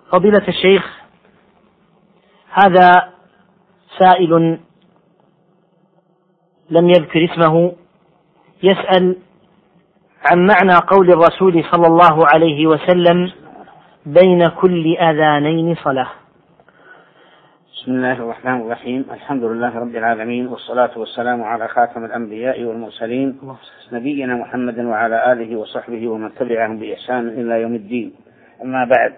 فضيلة الشيخ، هذا سائل لم يذكر اسمه يسأل عن معنى قول الرسول صلى الله عليه وسلم: بين كل أذانين صلاة. بسم الله الرحمن الرحيم. الحمد لله رب العالمين، والصلاة والسلام على خاتم الأنبياء والمرسلين نبينا محمد وعلى آله وصحبه ومن تبعهم بإحسان إلى يوم الدين. أما بعد،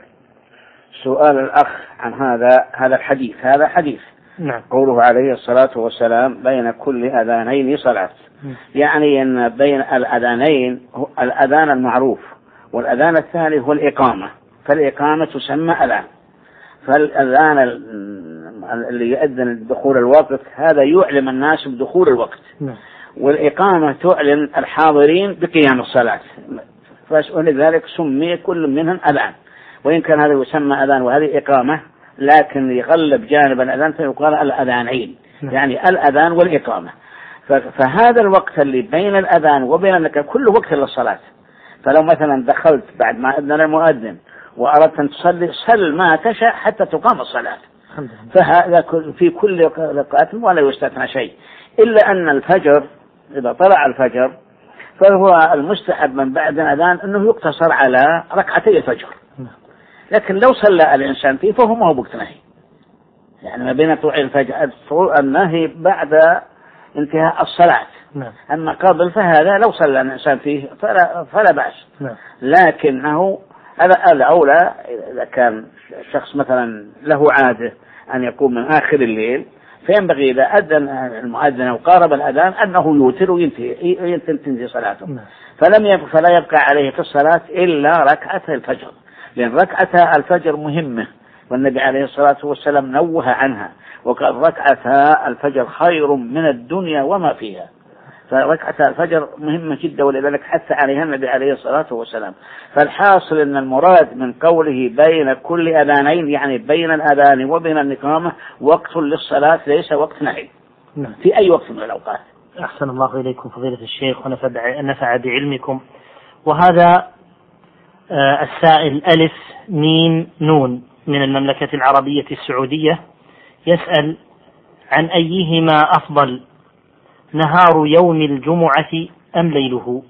سؤال الأخ عن هذا الحديث. هذا حديث نعم. قوله عليه الصلاة والسلام: بين كل أذانين صلاة، يعني أن بين الأذانين الأذان المعروف، والأذان الثاني هو الإقامة، فالإقامة تسمى أذان، فالأذان اللي يؤذن دخول الوقت هذا يعلم الناس بدخول الوقت، والإقامة تعلن الحاضرين بقيام الصلاة، ولذلك سمي كل منهم أذان، وإن كان هذا يسمى أذان وهذه إقامة، لكن يغلب جانب الأذان فيقال الأذانين، يعني الأذان والإقامة. فهذا الوقت اللي بين الأذان وبين الإقامة كله وقت للصلاة. فلو مثلا دخلت بعد ما أذن المؤذن وأردت أن تصلي، صل ما تشاء حتى تقام الصلاة، فهذا في كل ركعة ولا يستثنى شيء، إلا أن الفجر إذا طلع الفجر فهو المستحب من بعد الأذان أنه يقتصر على ركعتي الفجر، لكن لو صلى الإنسان فيه فهو ما هو وقت نهي، يعني ما بين طلوع الفجر النهي بعد انتهاء الصلاة، أما قبل فهذا لو صلى الإنسان فيه فلا بأس، لكنه الأولى إذا كان الشخص مثلا له عادة أن يقوم من آخر الليل، فينبغي إذا أذن المؤذن وقارب الأذان أنه يوتر وينتهي صلاته، فلا يبقى عليه في الصلاة إلا ركعة الفجر، لأن ركعة الفجر مهمة، والنبي عليه الصلاة والسلام نوه عنها وقال: ركعة الفجر خير من الدنيا وما فيها. فركعة الفجر مهمة جدا، ولذلك حث عليها النبي عليه الصلاة والسلام. فالحاصل أن المراد من قوله بين كل أذانين، يعني بين الأذان وبين الإقامة وقت للصلاة، ليس وقت نهي في أي وقت من الأوقات. أحسن الله إليكم فضيلة الشيخ ونفع بعلمكم. وهذا السائل ألف ميم نون من المملكة العربية السعودية يسأل: عن أيهما أفضل، نهار يوم الجمعة أم ليله؟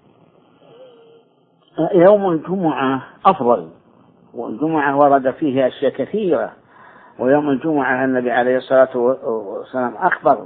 يوم الجمعة أفضل، والجمعة ورد فيه أشياء كثيرة، ويوم الجمعة النبي عليه الصلاة والسلام أخبر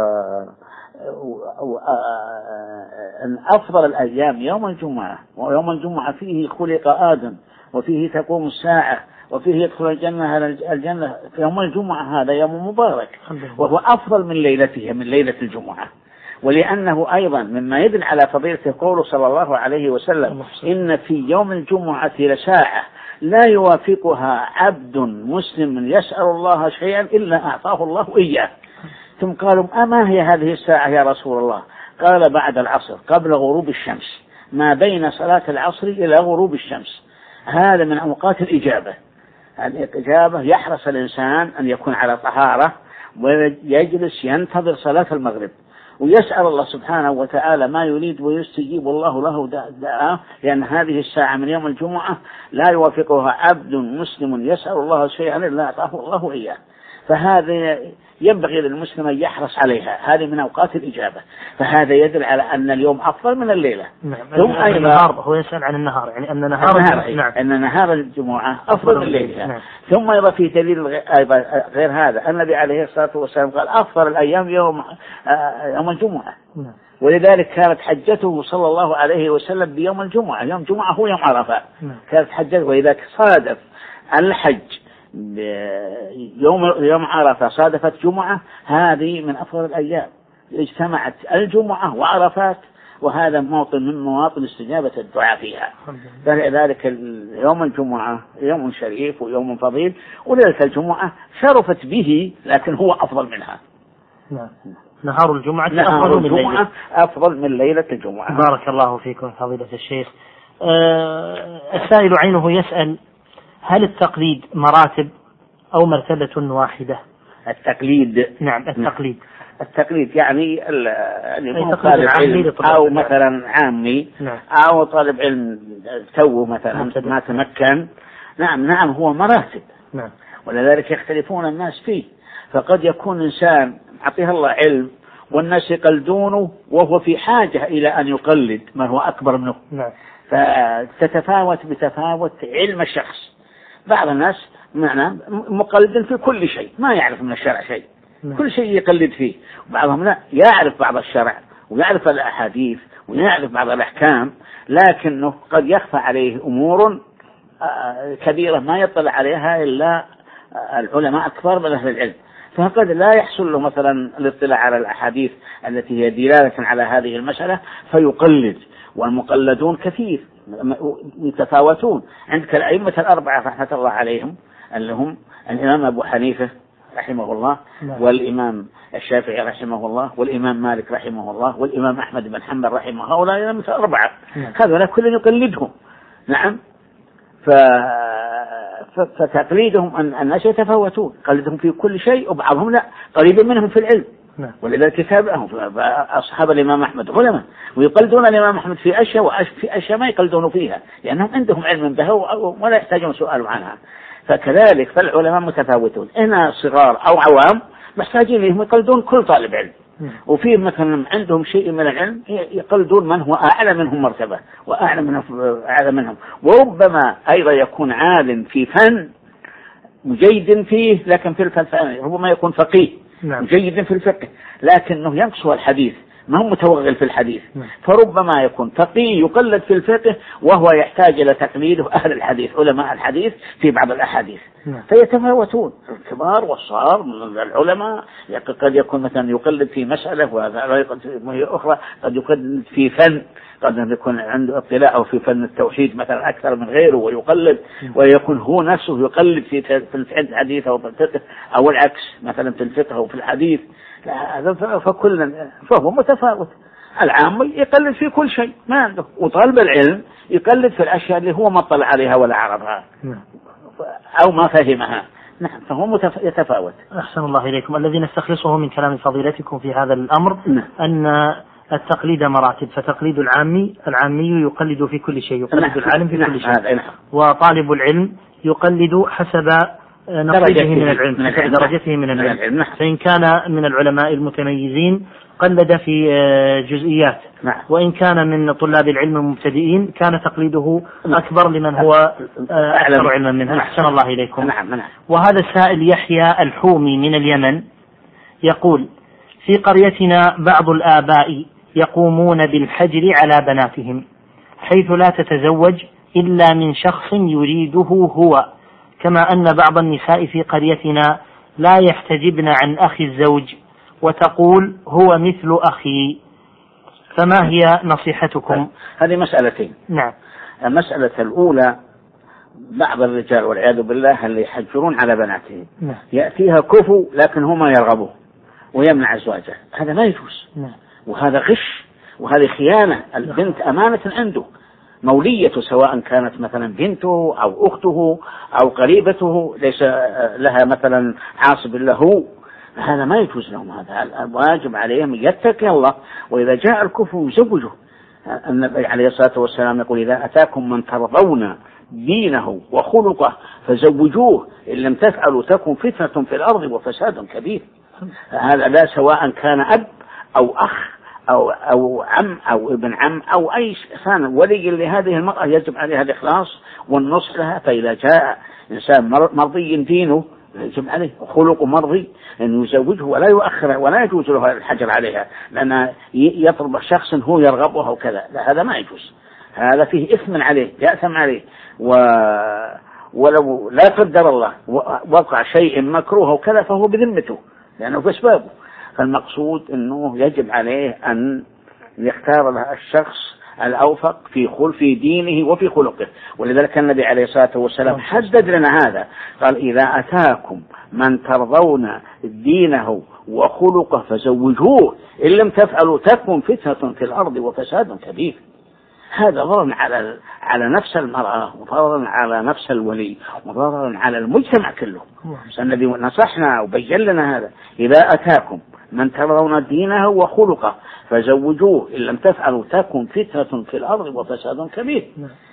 أن أفضل الأيام يوم الجمعة، ويوم الجمعة فيه خلق آدم، وفيه تقوم الساعة، وفيه يدخل الجنة. في يوم الجمعة هذا يوم مبارك، وهو أفضل من ليلته، من ليلة الجمعة. ولأنه أيضا مما يدل على فضيلته قوله صلى الله عليه وسلم: إن في يوم الجمعة لساعة لا يوافقها عبد مسلم يسأل الله شيئا إلا أعطاه الله إياه. ثم قالوا: أما هي هذه الساعة يا رسول الله؟ قال: بعد العصر قبل غروب الشمس، ما بين صلاة العصر إلى غروب الشمس. هذا من أوقات الإجابة. الإجابة يحرص الإنسان أن يكون على طهارة، ويجلس ينتظر صلاة المغرب ويسأل الله سبحانه وتعالى ما يريد، ويستجيب الله له دعاءه، لأن هذه الساعة من يوم الجمعة لا يوافقها عبد مسلم يسأل الله شيئا إلا أعطاه الله إياه. فهذا ينبغي للمسلم أن يحرص عليها، هذه من أوقات الإجابة، فهذا يدل على أن اليوم أفضل من الليلة. ثم أيضا هو يسأل عن النهار، يعني أن نهار الجمعة أفضل من الليلة. ثم أيضا في دليل غير هذا، النبي عليه الصلاة والسلام قال: أفضل الأيام يوم الجمعة، ولذلك كانت حجته صلى الله عليه وسلم بيوم الجمعة. يوم الجمعة هو يوم عرفة، كانت حجته، وإذا صادف الحج يوم عرفة صادفت جمعة، هذه من أفضل الأيام، اجتمعت الجمعة وعرفات، وهذا موطن من مواطن استجابة الدعاء فيها. فلذلك يوم الجمعة يوم شريف ويوم فضيل، وليلة الجمعة شرفت به، لكن هو أفضل منها. نهار الجمعة أفضل من ليلة الجمعة. بارك الله فيكم فضيلة الشيخ. السائل عينه يسأل: هل التقليد مراتب أو مرتبة واحدة؟ التقليد، نعم التقليد يعني طالب علم أو مثلا عامي، أو طالب علم تو مثلا ما تمكن، نعم هو مراتب. نعم. ولذلك يختلفون الناس فيه. فقد يكون إنسان أعطيه الله علم والناس يقلدونه وهو في حاجة إلى أن يقلد من هو أكبر منه. نعم. فتتفاوت بتفاوت علم الشخص. بعض الناس مقلد في كل شيء، ما يعرف من الشرع شيء. نعم. كل شيء يقلد فيه. وبعضهم لا، يعرف بعض الشرع ويعرف الأحاديث ويعرف بعض الأحكام، لكنه قد يخفى عليه أمور كبيرة ما يطلع عليها إلا العلماء أكثر من أهل العلم، فقد لا يحصل له مثلا الاطلاع على الأحاديث التي هي دلالة على هذه المسألة فيقلد. والمقلدون كثير يتفاوتون. عندك الأئمة الأربعة رحمة الله عليهم اللي هم الإمام أبو حنيفة رحمه الله، والإمام الشافعي رحمه الله، والإمام مالك رحمه الله، والإمام أحمد بن حنبل رحمه الله، هؤلاء الأئمة الأربعة هذول كل يقلدهم. نعم. فتقليدهم أن الناس يتفاوتون، قلدهم في كل شيء وبعضهم لا، قريب منهم في العلم. ولذلك كتابهم أصحاب الإمام أحمد علماء ويقلدون الإمام أحمد في أشياء وفي أشياء ما يقلدون فيها لأنهم عندهم علم بها ولا يحتاجون سؤال عنها. فكذلك فالعلماء متفاوتون، إن صغار أو عوام محتاجين لهم يقلدون كل طالب علم، وفي مثلا عندهم شيء من العلم يقلدون من هو أعلى منهم مرتبة وأعلى منهم، وربما أيضا يكون عالم في فن مجيد فيه لكن في الفلسفة ربما يكون فقيه مجيد في الفقه لكنه ينقصه الحديث، ما هو متوغل في الحديث. فربما يكون فقيه يقلد في الفقه وهو يحتاج إلى تقليده أهل الحديث علماء الحديث في بعض الأحاديث. فيتفاوتون الكبار والصغار من العلماء. قد يكون مثلا يقلد في مسألة وهذا أخرى، قد يقلد في فن، قد يكون عنده اطلاع في فن التوحيد مثلا أكثر من غيره ويقلد، ويكون هو نفسه يقلد في الحديث أو في الفقه، أو العكس مثلا في الفقه أو في الحديث. فهو متفاوت. العام يقلد في كل شيء ما عنده، وطالب العلم يقلد في الأشياء اللي هو ما طلع عليها ولا عرفها أو ما فهمها. نعم. فهو يتفاوت. أحسن الله إليكم. الذي نستخلصه من كلام فضيلتكم في هذا الأمر أن التقليد مراتب، فتقليد العامي يقلد في كل شيء، يقلد العالم في كل شيء، وطالب العلم يقلد حسب نصيبه من العلم، درجته من العلم. فإن كان من العلماء المتميزين قلد في جزئيات، وإن كان من طلاب العلم المبتدئين كان تقليده أكبر لمن هو أكثر علما منه. أحسن الله إليكم. وهذا السائل يحيى الحومي من اليمن يقول: في قريتنا بعض الآباء يقومون بالحجر على بناتهم حيث لا تتزوج إلا من شخص يريده هو، كما أن بعض النساء في قريتنا لا يحتجبن عن أخي الزوج وتقول هو مثل أخي، فما هي نصيحتكم؟ هذه مسألتين. نعم. المسألة الأولى بعض الرجال والعياذ بالله اللي يحجرون على بناتهم يأتيها كفو لكن هما يرغبوه ويمنع زواجه، هذا ما يجوز. وهذا غش وهذه خيانة. البنت أمانة عنده، موليته سواء كانت مثلا بنته أو أخته أو قريبته ليس لها مثلا عاصب له، هذا ما يجوز لهم. هذا الواجب عليهم يتقي الله، وإذا جاء الكفر يزوجه. النبي عليه الصلاة والسلام يقول: إذا أتاكم من ترضون دينه وخلقه فزوجوه، إن لم تفعلوا تكن فتنة في الأرض وفساد كبير. هذا لا سواء كان أب أو أخ أو عم أو ابن عم أو أي إنسان ولي لهذه المرأة يجب عليها الإخلاص والنصح لها. فإذا جاء إنسان مرضي دينه يجب عليه خلق مرضي أن يزوجه ولا يؤخر، ولا يجوز له الحجر عليها لأن يطلب شخص هو يرغبه وكذا، لا هذا ما يجوز. هذا فيه إثم عليه، يأثم عليه. ولو لا قدر الله وقع شيء مكروه وكذا فهو بذمته لأنه في أسبابه. فالمقصود أنه يجب عليه أن يختار له الشخص الأوفق في دينه وفي خلقه. ولذلك النبي عليه الصلاة والسلام حدد لنا هذا، قال: إذا أتاكم من ترضون دينه وخلقه فزوجوه، إن لم تفعلوا تكن فتنة في الأرض وفساد كبير. هذا ضرر على نفس المرأة، وضرر على نفس الولي، وضرر على المجتمع كله. النبي نصحنا وبين لنا هذا: إذا أتاكم من ترضون دينه وخلقه فزوجوه، إن لم تفعلوا تكن فتنة في الأرض وفساد كبير.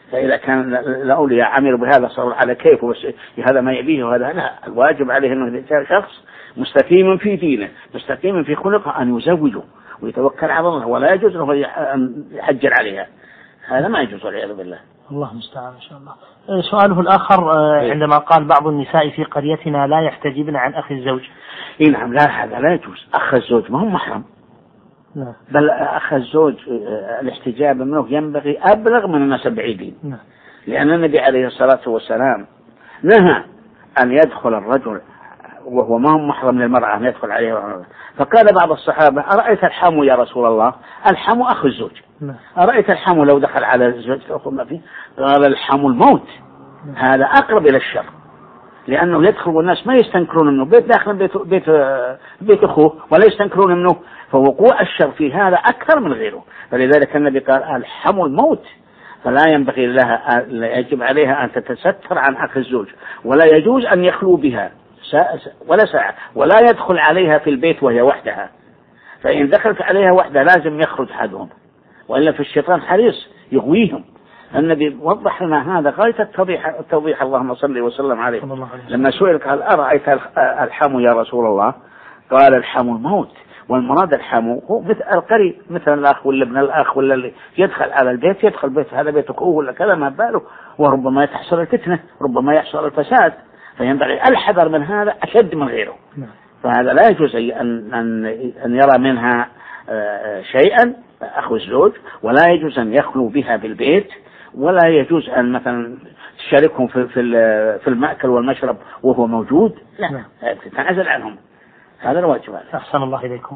فإذا كان الأولياء عملوا بهذا صاروا على كيفه بس هذا ما يبيه وهذا لا، الواجب عليه أنه شخص مستقيم في دينه مستقيم في خلقه أن يزوجه ويتوكل على الله، ولا يجوز له أن يحجر عليها، هذا ما يجوز والعياذ بالله. الله المستعان إن شاء الله. سؤاله الآخر عندما قال بعض النساء في قريتنا لا يحتجبن عن أخي الزوج. نعم، لا هذا لا يجوز. أخ الزوج ما هو محرم. نعم. بل أخ الزوج الاحتجاب منه ينبغي أبلغ من الناس البعيدين. نعم. لأن النبي عليه الصلاة والسلام نهى أن يدخل الرجل وهو ما هو محرم للمرأة أن يدخل عليه. فقال بعض الصحابة أرأيت الحمو يا رسول الله؟ الحمو أخ الزوج. أرأيت الحمو لو دخل على الزوج ما فيه؟ قال الحمو الموت. هذا أقرب إلى الشر، لأنه يدخل والناس ما يستنكرون منه، بيت داخل بيت أخوه ولا يستنكرون منه، فوقوع الشر في هذا أكثر من غيره. فلذلك النبي قال الحمو الموت، فلا ينبغي لها، يجب عليها أن تتستر عن أخ الزوج، ولا يجوز أن يخلو بها ولا ساعة، ولا يدخل عليها في البيت وهي وحدها، فإن دخلت عليها وحدها لازم يخرج أحدهم، وإلا في الشيطان حريص يغويهم. النبي وضح لنا هذا غاية التوضيح، اللهم صل وسلم عليه. لما سئل قال أرأيت الحمو يا رسول الله؟ قال الحمو الموت. والمراد الحمو هو مثل القريب، مثل الأخ ولا ابن الأخ ولا اللي يدخل على البيت، يدخل بيت هذا بيت أخوه ولا كذا ما باله، وربما تحصل الفتنة، ربما يحصل الفساد، فينبغي الحذر من هذا أشد من غيره. فهذا لا يجوز أن يرى منها شيئا أخو الزوج، ولا يجوز أن يخلو بها بالبيت، ولا يجوز أن مثلا تشاركهم في المأكل والمشرب وهو موجود، لا تتنازل عنهم، هذا الواجب. أحسن الله إليكم.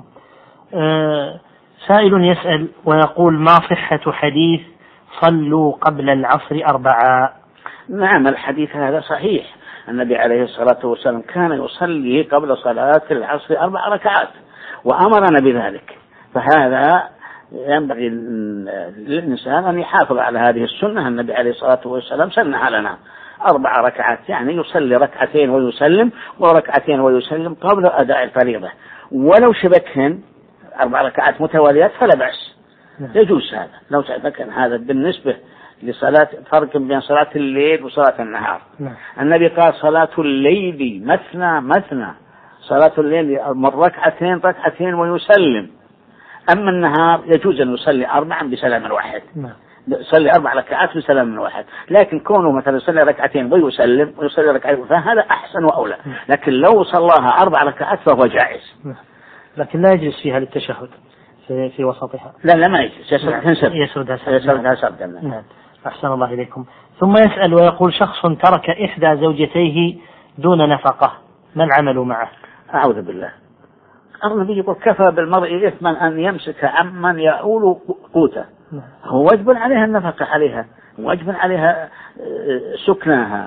سائل يسأل ويقول ما صحة حديث صلوا قبل العصر 4؟ نعم، الحديث هذا صحيح. النبي عليه الصلاة والسلام كان يصلي قبل صلاة العصر 4 ركعات وأمرنا بذلك، فهذا ينبغي للإنسان أن يحافظ على هذه السنة. النبي عليه الصلاة والسلام سنها لنا 4 ركعات، يعني يصلي 2 ويسلم وركعتين ويسلم قبل أداء الفريضة، ولو شبكهن 4 ركعات متواليات فلا بأس، يجوز هذا لو شبكهن. هذا بالنسبة لصلاة، فرق بين صلاة الليل وصلاة النهار. النبي قال صلاة الليل مثنى، صلاة الليل من 2 ويسلم، أما النهار يجوز أن يصلي 4 بسلام واحد، يصلي 4 ركعات بسلام واحد، لكن كونه مثلا يصلي 2 ويسلم ويصلي 2 فهذا أحسن وأولى، لكن لو صلاها 4 ركعات فهو جائز، لكن لا يجلس فيها للتشهد في وسطها. لا ما يجلس، يسردها سردا. نعم. أحسن الله إليكم. ثم يسأل ويقول شخص ترك إحدى زوجتيه دون نفقة، ما العمل معه؟ أعوذ بالله. النبي يقول كفى بالمرء إثما أن يمسك عمن يؤول قوته. هو واجب عليها النفقة عليها، واجب عليها سكنها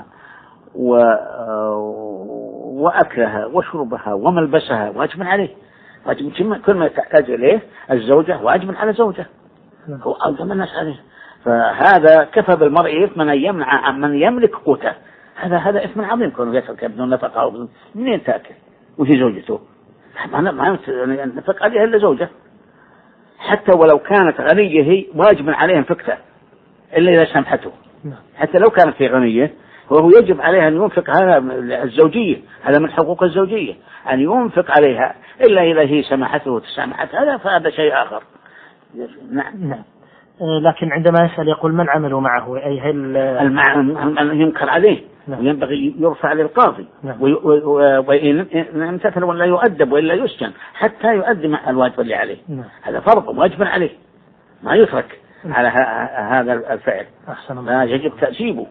وأكلها وشربها وملبسها، واجب عليه، واجب كل ما تحتاج إليه الزوجة واجب على زوجة، هو ألزم الناس عليه. فهذا كفى بالمرء إثما أن يمنع عمن يملك قوته، هذا إثم عظيم كونه يترك بدون نفقة. منين تأكل وهي زوجته؟ ما ينفق عليها إلا زوجة، حتى ولو كانت غنية هي واجب عليها انفقته إلا إذا سمحته، حتى لو كانت في غنية وهو يجب عليها أن ينفق. هذا الزوجية، هذا من حقوق الزوجية أن ينفق عليها، إلا إذا هي سمحته وتسامحت هذا فهذا شيء آخر. نعم. لكن عندما يسأل يقول من عملوا معه، أي هل ينكر عليه وينبغي يرفع للقاضي وإن امتثل ولا يؤدب وإلا يسجن حتى يؤدي مع الواجب اللي عليه. هذا فرض واجب عليه، ما يترك على هذا الفعل، لا يجب تأسيبه.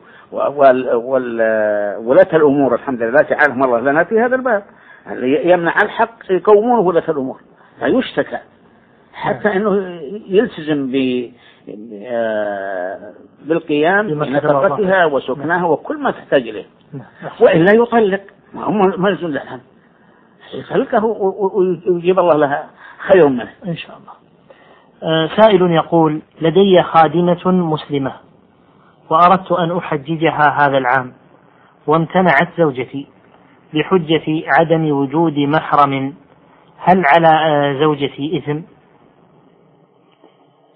ولاة الأمور الحمد لله تعالى الله لنا في هذا الباب يمنع الحق يقومونه ولاة الأمور، فيشتكى حتى أنه يلتزم بالقيام بنفقتها وسكنها وكل ما تحتاج إليه، وإلا يطلق، ما يزول لها، يطلقه ويجيب الله لها خير منه إن شاء الله. سائل يقول لدي خادمة مسلمة وأردت أن أحججها هذا العام وامتنعت زوجتي بحجة عدم وجود محرم، هل على زوجتي إثم؟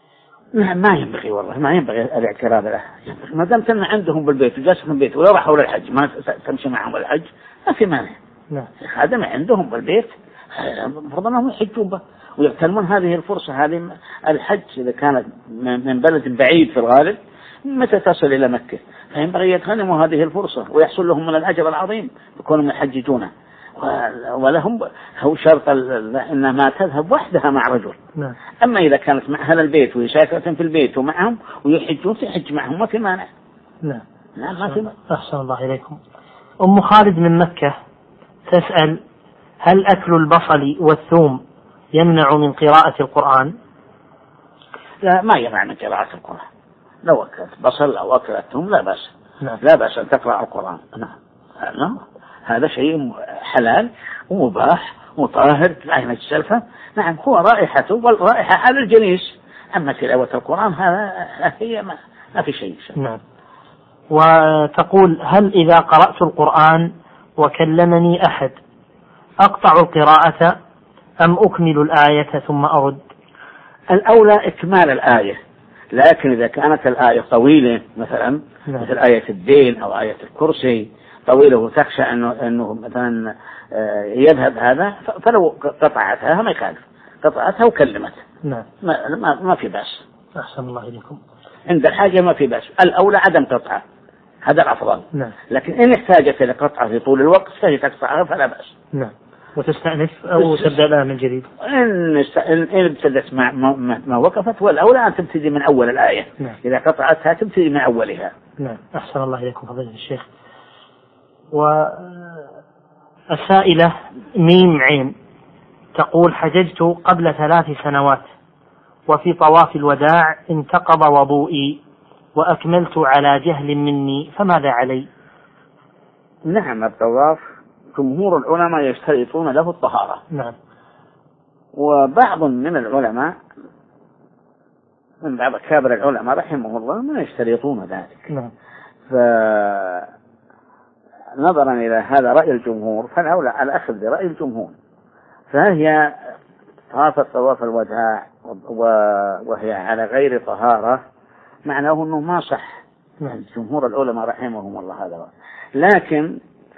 ما ينبغي والله، ما ينبغي الاعتراض له. ما دامت أن عندهم بالبيت وجالس في البيت ولا راحوا للحج ما تمشي معهم الحج ما في مانع. هذا ما عندهم بالبيت المفروض أنهم يحجون به ويغتنمون هذه الفرصة. هذه الحج إذا كانت من بلد بعيد في الغالب متى تصل إلى مكة فينبغي يغتنموا هذه الفرصة ويحصل لهم من الأجر العظيم يكونوا يحججونه. ولهم هو شرط إنها ما تذهب وحدها مع رجل. أما إذا كانت مع أهل البيت وهي ساكنة في البيت ومعهم ويحجون تحج معهم ما في مانع. نعم ما في مانع. أحسن الله إليكم. أم خالد من مكة تسأل: هل أكل البصل والثوم يمنع من قراءة القرآن؟ لا، ما يمنع من قراءة القرآن. لو أكلت بصل أو أكلت ثوم لا بأس. لا بأس أن تقرأ القرآن. نعم هذا شيء حلال ومباح وطاهر لا يجسلفه. نعم هو رائحته والرائحة على الجنيس. أما تلاوة القرآن هذا هي ما في شيء. نعم. وتقول: هل إذا قرأت القرآن وكلمني أحد أقطع القراءة أم أكمل الآية ثم أرد؟ الأولى إكمال الآية، لكن إذا كانت الآية طويلة مثلا مثل آية الدين أو آية الكرسي طويلة وتخشى أنه مثلا يذهب هذا فلو قطعتها ما يخالف، قطعتها وكلمتها. نعم. ما في بأس. أحسن الله إليكم. عند الحاجة ما في بأس. الأولى عدم قطعها هذا الأفضل. نعم. لكن إن احتاجت إلى قطعها في طول الوقت فهي تقطعها فلا بأس. نعم. وتستأنف أو تبدأ لها من جديد. إن ابتدت ما وقفت والأولى أن تبتدي من أول الآية. نعم. إذا قطعتها تبتدي من أولها. نعم. أحسن الله إليكم فضيلة الشيخ. والسائلة ميم عين تقول: حججت قبل 3 سنوات وفي طواف الوداع انتقض وضوئي وأكملت على جهل مني فماذا علي؟ نعم الطواف جمهور العلماء يشترطون له الطهارة. نعم. وبعض من العلماء من بعض كابر العلماء رحمه الله ما يشترطون ذلك. نعم. فنظرا إلى هذا رأي الجمهور فالأولى الأخذ برأي الجمهور. فهي طافت طواف الوداع وهي على غير طهارة معناه أنه ما صح. جمهور العلماء رحمهم الله هذا. لكن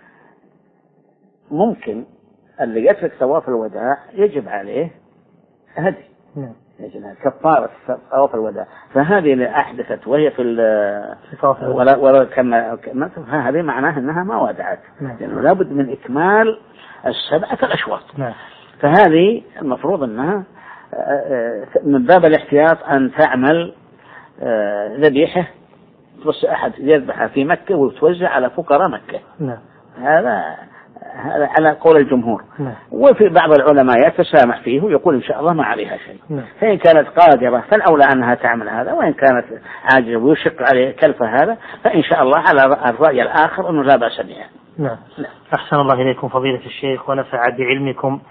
ممكن اللي يترك طواف الوداع يجب عليه هدي. يجب كفارة طواف الوداع. فهذه اللي أحدثت وهي في ولا كما هذه معناها أنها ما ودعت لأنه لابد من إكمال 7 الأشواط. فهذه المفروض أنها من باب الاحتياط أن تعمل ذبيحة بس أحد يذبحها في مكة وتوزع على فقراء مكة. هذا على قول الجمهور. وفي بعض العلماء يتسامح فيه ويقول إن شاء الله ما عليها شيء. فإن كانت قادرة فالأولى أنها تعمل هذا، وإن كانت عاجزة ويشق عليه كلف هذا فإن شاء الله على الرأي الآخر أنه لا بأس بها. نعم. أحسن الله إليكم فضيلة الشيخ ونفع بعلمكم.